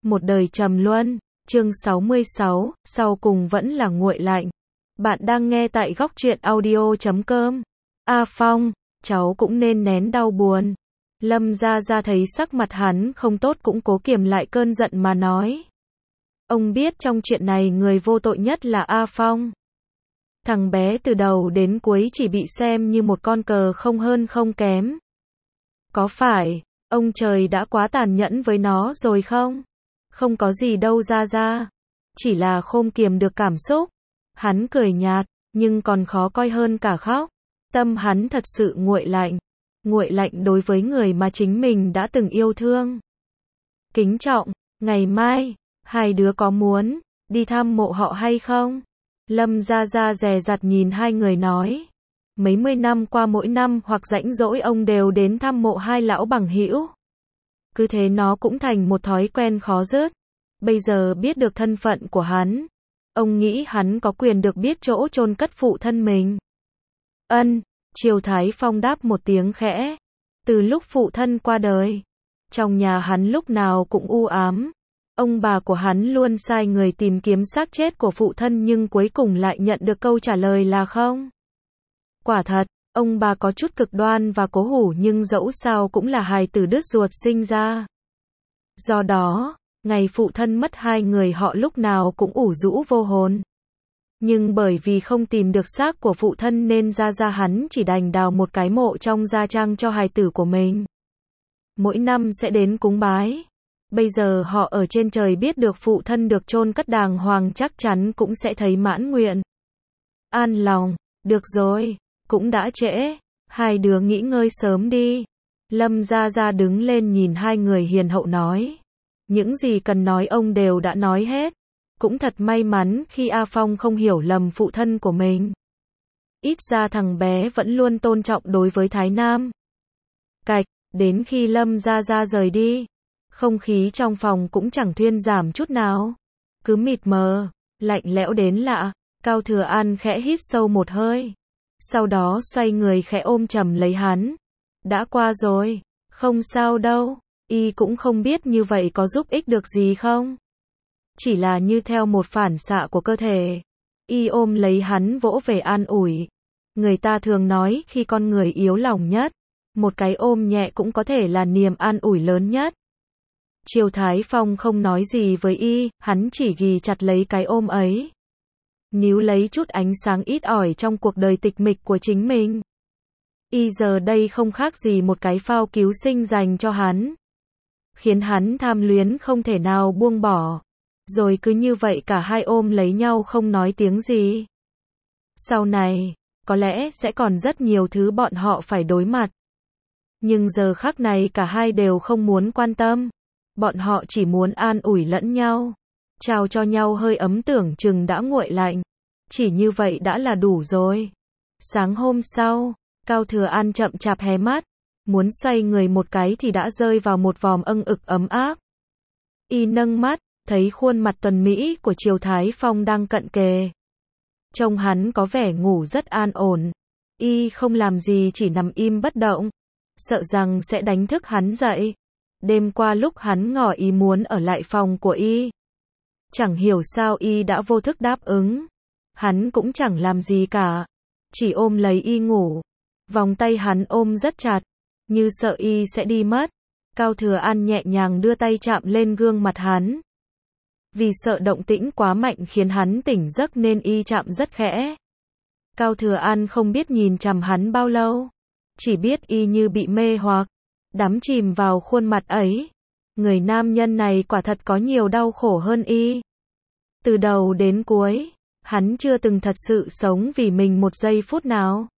một đời trầm luân. Chương 66, sau cùng vẫn là nguội lạnh. Bạn đang nghe tại góc truyện audio.com. A Phong, cháu cũng nên nén đau buồn. Lâm Gia Gia thấy sắc mặt hắn không tốt cũng cố kiềm lại cơn giận mà nói. Ông biết trong chuyện này người vô tội nhất là A Phong. Thằng bé từ đầu đến cuối chỉ bị xem như một con cờ không hơn không kém. Có phải, ông trời đã quá tàn nhẫn với nó rồi không? Không có gì đâu Gia Gia. Chỉ là không kiềm được cảm xúc. Hắn cười nhạt, nhưng còn khó coi hơn cả khóc. Tâm hắn thật sự nguội lạnh. Nguội lạnh đối với người mà chính mình đã từng yêu thương. Kính trọng, ngày mai, hai đứa có muốn đi thăm mộ họ hay không? Lâm Gia Gia dè dặt nhìn hai người nói. Mấy mươi năm qua mỗi năm hoặc rảnh rỗi ông đều đến thăm mộ hai lão bằng hữu. Cứ thế nó cũng thành một thói quen khó dứt. Bây giờ biết được thân phận của hắn, ông nghĩ hắn có quyền được biết chỗ chôn cất phụ thân mình. Ân, Triều Thái Phong đáp một tiếng khẽ. Từ lúc phụ thân qua đời, trong nhà hắn lúc nào cũng u ám. Ông bà của hắn luôn sai người tìm kiếm xác chết của phụ thân nhưng cuối cùng lại nhận được câu trả lời là không. Quả thật, ông bà có chút cực đoan và cố hủ nhưng dẫu sao cũng là hài tử đứt ruột sinh ra. Do đó, ngày phụ thân mất hai người họ lúc nào cũng ủ rũ vô hồn. Nhưng bởi vì không tìm được xác của phụ thân nên Gia Gia hắn chỉ đành đào một cái mộ trong gia trang cho hài tử của mình. Mỗi năm sẽ đến cúng bái. Bây giờ họ ở trên trời biết được phụ thân được chôn cất đàng hoàng chắc chắn cũng sẽ thấy mãn nguyện. An lòng, được rồi, cũng đã trễ, hai đứa nghỉ ngơi sớm đi. Lâm Gia Gia đứng lên nhìn hai người hiền hậu nói. Những gì cần nói ông đều đã nói hết. Cũng thật may mắn khi A Phong không hiểu lầm phụ thân của mình. Ít ra thằng bé vẫn luôn tôn trọng đối với Thái Nam. Cạch, đến khi Lâm Gia Gia rời đi, không khí trong phòng cũng chẳng thuyên giảm chút nào. Cứ mịt mờ, lạnh lẽo đến lạ. Cao Thừa An khẽ hít sâu một hơi. Sau đó xoay người khẽ ôm chầm lấy hắn. Đã qua rồi, không sao đâu. Y cũng không biết như vậy có giúp ích được gì không. Chỉ là như theo một phản xạ của cơ thể. Y ôm lấy hắn vỗ về an ủi. Người ta thường nói khi con người yếu lòng nhất, một cái ôm nhẹ cũng có thể là niềm an ủi lớn nhất. Triều Thái Phong không nói gì với Y, hắn chỉ ghì chặt lấy cái ôm ấy. Níu lấy chút ánh sáng ít ỏi trong cuộc đời tịch mịch của chính mình. Y giờ đây không khác gì một cái phao cứu sinh dành cho hắn. Khiến hắn tham luyến không thể nào buông bỏ. Rồi cứ như vậy cả hai ôm lấy nhau không nói tiếng gì. Sau này, có lẽ sẽ còn rất nhiều thứ bọn họ phải đối mặt. Nhưng giờ khắc này cả hai đều không muốn quan tâm. Bọn họ chỉ muốn an ủi lẫn nhau. Trao cho nhau hơi ấm tưởng chừng đã nguội lạnh. Chỉ như vậy đã là đủ rồi. Sáng hôm sau, Cao Thừa An chậm chạp hé mắt. Muốn xoay người một cái thì đã rơi vào một vòm âng ực ấm áp. Y nâng mắt, thấy khuôn mặt tuần mỹ của Triều Thái Phong đang cận kề. Trông hắn có vẻ ngủ rất an ổn. Y không làm gì chỉ nằm im bất động. Sợ rằng sẽ đánh thức hắn dậy. Đêm qua lúc hắn ngỏ ý muốn ở lại phòng của Y. Chẳng hiểu sao Y đã vô thức đáp ứng. Hắn cũng chẳng làm gì cả. Chỉ ôm lấy Y ngủ. Vòng tay hắn ôm rất chặt. Như sợ Y sẽ đi mất. Cao Thừa An nhẹ nhàng đưa tay chạm lên gương mặt hắn. Vì sợ động tĩnh quá mạnh khiến hắn tỉnh giấc nên Y chạm rất khẽ. Cao Thừa An không biết nhìn chằm hắn bao lâu. Chỉ biết Y như bị mê hoặc. Đắm chìm vào khuôn mặt ấy. Người nam nhân này quả thật có nhiều đau khổ hơn Y. Từ đầu đến cuối, hắn chưa từng thật sự sống vì mình một giây phút nào.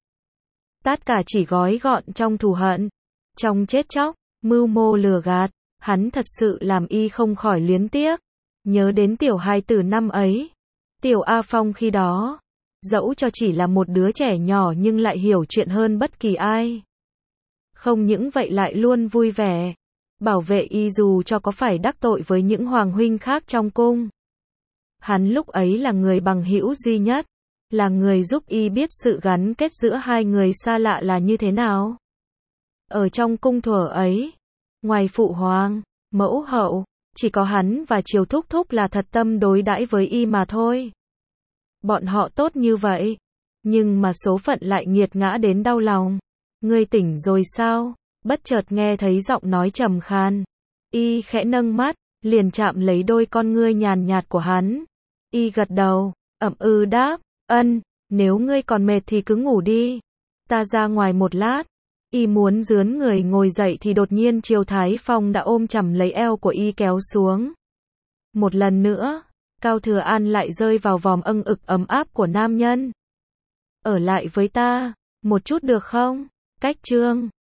Tất cả chỉ gói gọn trong thù hận. Trong chết chóc, mưu mô lừa gạt. Hắn thật sự làm Y không khỏi luyến tiếc. Nhớ đến tiểu hài tử năm ấy. Tiểu A Phong khi đó. Dẫu cho chỉ là một đứa trẻ nhỏ nhưng lại hiểu chuyện hơn bất kỳ ai. Không những vậy lại luôn vui vẻ. Bảo vệ Y dù cho có phải đắc tội với những hoàng huynh khác trong cung. Hắn lúc ấy là người bằng hữu duy nhất. Là người giúp Y biết sự gắn kết giữa hai người xa lạ là như thế nào. Ở trong cung thuở ấy, ngoài phụ hoàng, mẫu hậu, Chỉ có hắn và Triều Thúc Thúc là thật tâm đối đãi với y mà thôi. Bọn họ tốt như vậy, nhưng mà số phận lại nghiệt ngã đến đau lòng. Ngươi tỉnh rồi sao? Bất chợt nghe thấy giọng nói trầm khan. Y khẽ nâng mắt, liền chạm lấy đôi con ngươi nhàn nhạt của hắn. Y gật đầu, ậm ừ đáp, ân, nếu ngươi còn mệt thì cứ ngủ đi. Ta ra ngoài một lát. Y muốn rướn người ngồi dậy thì đột nhiên Triều Thái Phong đã ôm chầm lấy eo của y kéo xuống. Một lần nữa, Cao Thừa An lại rơi vào vòng âng ực ấm áp của nam nhân. Ở lại với ta, một chút được không? Cách chương